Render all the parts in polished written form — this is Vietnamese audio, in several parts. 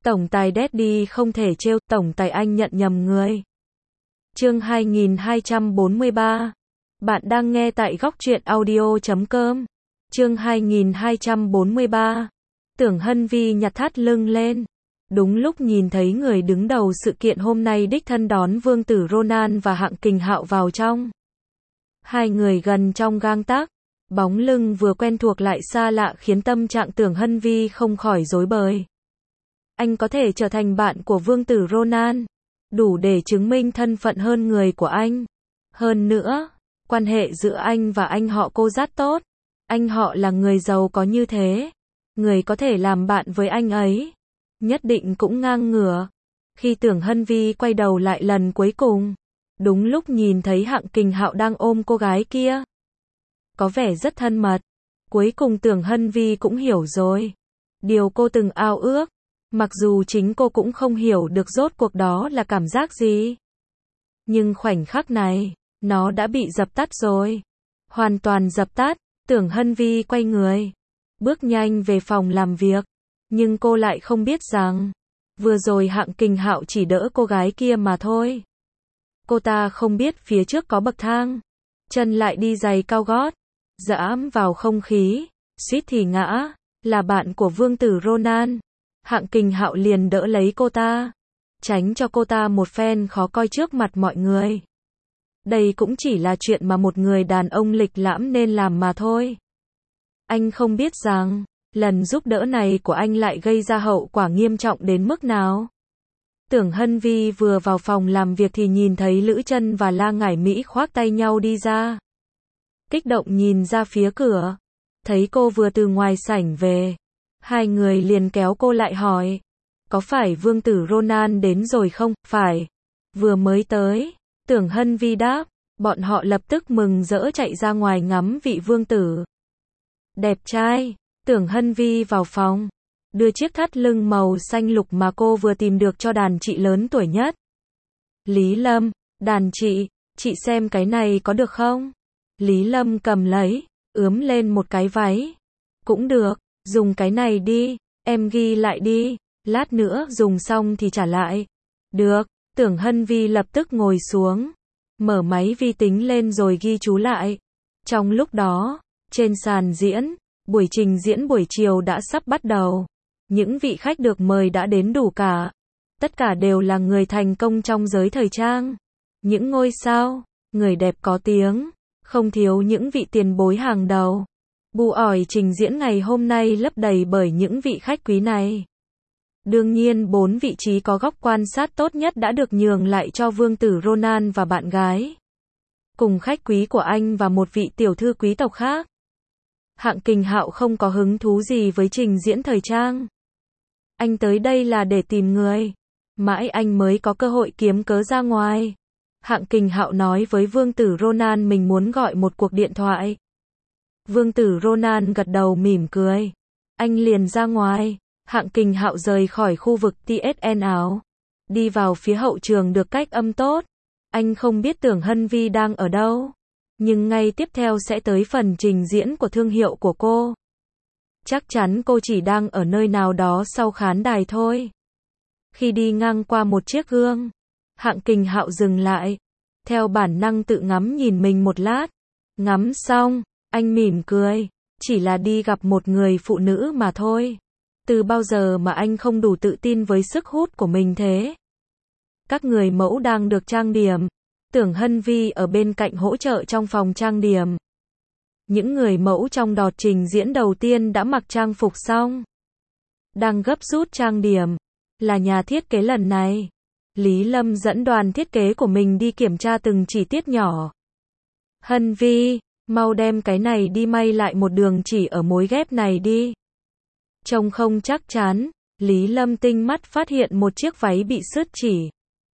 Tổng tài Daddy không thể trêu, tổng tài anh nhận nhầm người. Chương 2243. Bạn đang nghe tại góc truyện audio.com. Chương 2243. Tưởng Hân Vi nhặt thắt lưng lên. Đúng lúc nhìn thấy người đứng đầu sự kiện hôm nay đích thân đón Vương tử Ronan và Hạng Kình Hạo vào trong. Hai người gần trong gang tấc, bóng lưng vừa quen thuộc lại xa lạ khiến tâm trạng Tưởng Hân Vi không khỏi rối bời. Anh có thể trở thành bạn của Vương tử Ronan, đủ để chứng minh thân phận hơn người của anh. Hơn nữa, quan hệ giữa anh và anh họ cô rất tốt. Anh họ là người giàu có như thế, người có thể làm bạn với anh ấy, nhất định cũng ngang ngửa. Khi Tưởng Hân Vi quay đầu lại lần cuối cùng, đúng lúc nhìn thấy Hạng Kình Hạo đang ôm cô gái kia, có vẻ rất thân mật. Cuối cùng Tưởng Hân Vi cũng hiểu rồi điều cô từng ao ước, mặc dù chính cô cũng không hiểu được rốt cuộc đó là cảm giác gì. Nhưng khoảnh khắc này, nó đã bị dập tắt rồi. Hoàn toàn dập tắt. Tưởng Hân Vi quay người, bước nhanh về phòng làm việc. Nhưng cô lại không biết rằng, vừa rồi Hạng Kình Hạo chỉ đỡ cô gái kia mà thôi. Cô ta không biết phía trước có bậc thang, chân lại đi giày cao gót, dẫm vào không khí, suýt thì ngã. Là bạn của Vương tử Ronan, Hạng Kình Hạo liền đỡ lấy cô ta, tránh cho cô ta một phen khó coi trước mặt mọi người. Đây cũng chỉ là chuyện mà một người đàn ông lịch lãm nên làm mà thôi. Anh không biết rằng, lần giúp đỡ này của anh lại gây ra hậu quả nghiêm trọng đến mức nào. Tưởng Hân Vi vừa vào phòng làm việc thì nhìn thấy Lữ Trân và La Ngải Mỹ khoác tay nhau đi ra. Kích động nhìn ra phía cửa, thấy cô vừa từ ngoài sảnh về. Hai người liền kéo cô lại hỏi, có phải Vương tử Ronan đến rồi không? Phải, vừa mới tới. Tưởng Hân Vi đáp. Bọn họ lập tức mừng rỡ chạy ra ngoài ngắm vị vương tử đẹp trai. Tưởng Hân Vi vào phòng, đưa chiếc thắt lưng màu xanh lục mà cô vừa tìm được cho đàn chị lớn tuổi nhất. Lý Lâm, đàn chị xem cái này có được không? Lý Lâm cầm lấy, ướm lên một cái váy. Cũng được, dùng cái này đi, em ghi lại đi, lát nữa dùng xong thì trả lại. Được. Tưởng Hân Vi lập tức ngồi xuống, mở máy vi tính lên rồi ghi chú lại. Trong lúc đó, trên sàn diễn, buổi trình diễn buổi chiều đã sắp bắt đầu. Những vị khách được mời đã đến đủ cả. Tất cả đều là người thành công trong giới thời trang. Những ngôi sao, người đẹp có tiếng, không thiếu những vị tiền bối hàng đầu. Bu ỏi trình diễn ngày hôm nay lấp đầy bởi những vị khách quý này. Đương nhiên 4 vị trí có góc quan sát tốt nhất đã được nhường lại cho Vương tử Ronan và bạn gái, cùng khách quý của anh và một vị tiểu thư quý tộc khác. Hạng Kình Hạo không có hứng thú gì với trình diễn thời trang. Anh tới đây là để tìm người. Mãi anh mới có cơ hội kiếm cớ ra ngoài. Hạng Kình Hạo nói với Vương tử Ronan mình muốn gọi một cuộc điện thoại. Vương tử Ronan gật đầu mỉm cười. Anh liền ra ngoài. Hạng Kình Hạo rời khỏi khu vực TSN áo, đi vào phía hậu trường được cách âm tốt. Anh không biết Tưởng Hân Vi đang ở đâu, nhưng ngay tiếp theo sẽ tới phần trình diễn của thương hiệu của cô. Chắc chắn cô chỉ đang ở nơi nào đó sau khán đài thôi. Khi đi ngang qua một chiếc gương, Hạng Kình Hạo dừng lại, theo bản năng tự ngắm nhìn mình một lát. Ngắm xong, anh mỉm cười, chỉ là đi gặp một người phụ nữ mà thôi. Từ bao giờ mà anh không đủ tự tin với sức hút của mình thế? Các người mẫu đang được trang điểm. Tưởng Hân Vi ở bên cạnh hỗ trợ trong phòng trang điểm. Những người mẫu trong đợt trình diễn đầu tiên đã mặc trang phục xong, đang gấp rút trang điểm. Là nhà thiết kế lần này. Lý Lâm dẫn đoàn thiết kế của mình đi kiểm tra từng chi tiết nhỏ. Hân Vi, mau đem cái này đi may lại một đường chỉ ở mối ghép này đi. Trông không chắc chắn. Lý Lâm tinh mắt phát hiện một chiếc váy bị sứt chỉ.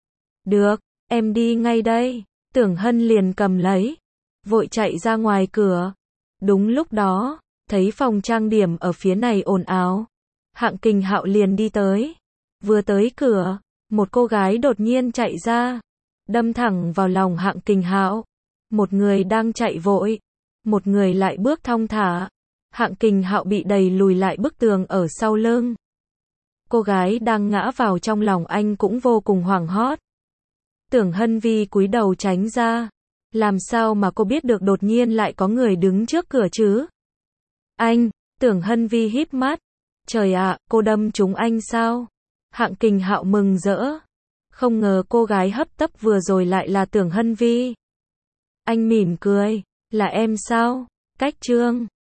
Được, em đi ngay đây. Tưởng Hân liền cầm lấy, vội chạy ra ngoài cửa. Đúng lúc đó, thấy phòng trang điểm ở phía này ồn ào. Hạng Kình Hạo liền đi tới. Vừa tới cửa, một cô gái đột nhiên chạy ra, đâm thẳng vào lòng Hạng Kình Hạo. Một người đang chạy vội, một người lại bước thong thả. Hạng Kình Hạo bị đẩy lùi lại bức tường ở sau lưng. Cô gái đang ngã vào trong lòng anh cũng vô cùng hoảng hốt. Tưởng Hân Vi cúi đầu tránh ra. Làm sao mà cô biết được đột nhiên lại có người đứng trước cửa chứ? Anh, Tưởng Hân Vi híp mắt. Trời ạ, cô đâm trúng anh sao? Hạng Kình Hạo mừng rỡ. Không ngờ cô gái hấp tấp vừa rồi lại là Tưởng Hân Vi. Anh mỉm cười. Là em sao? Cách Trương.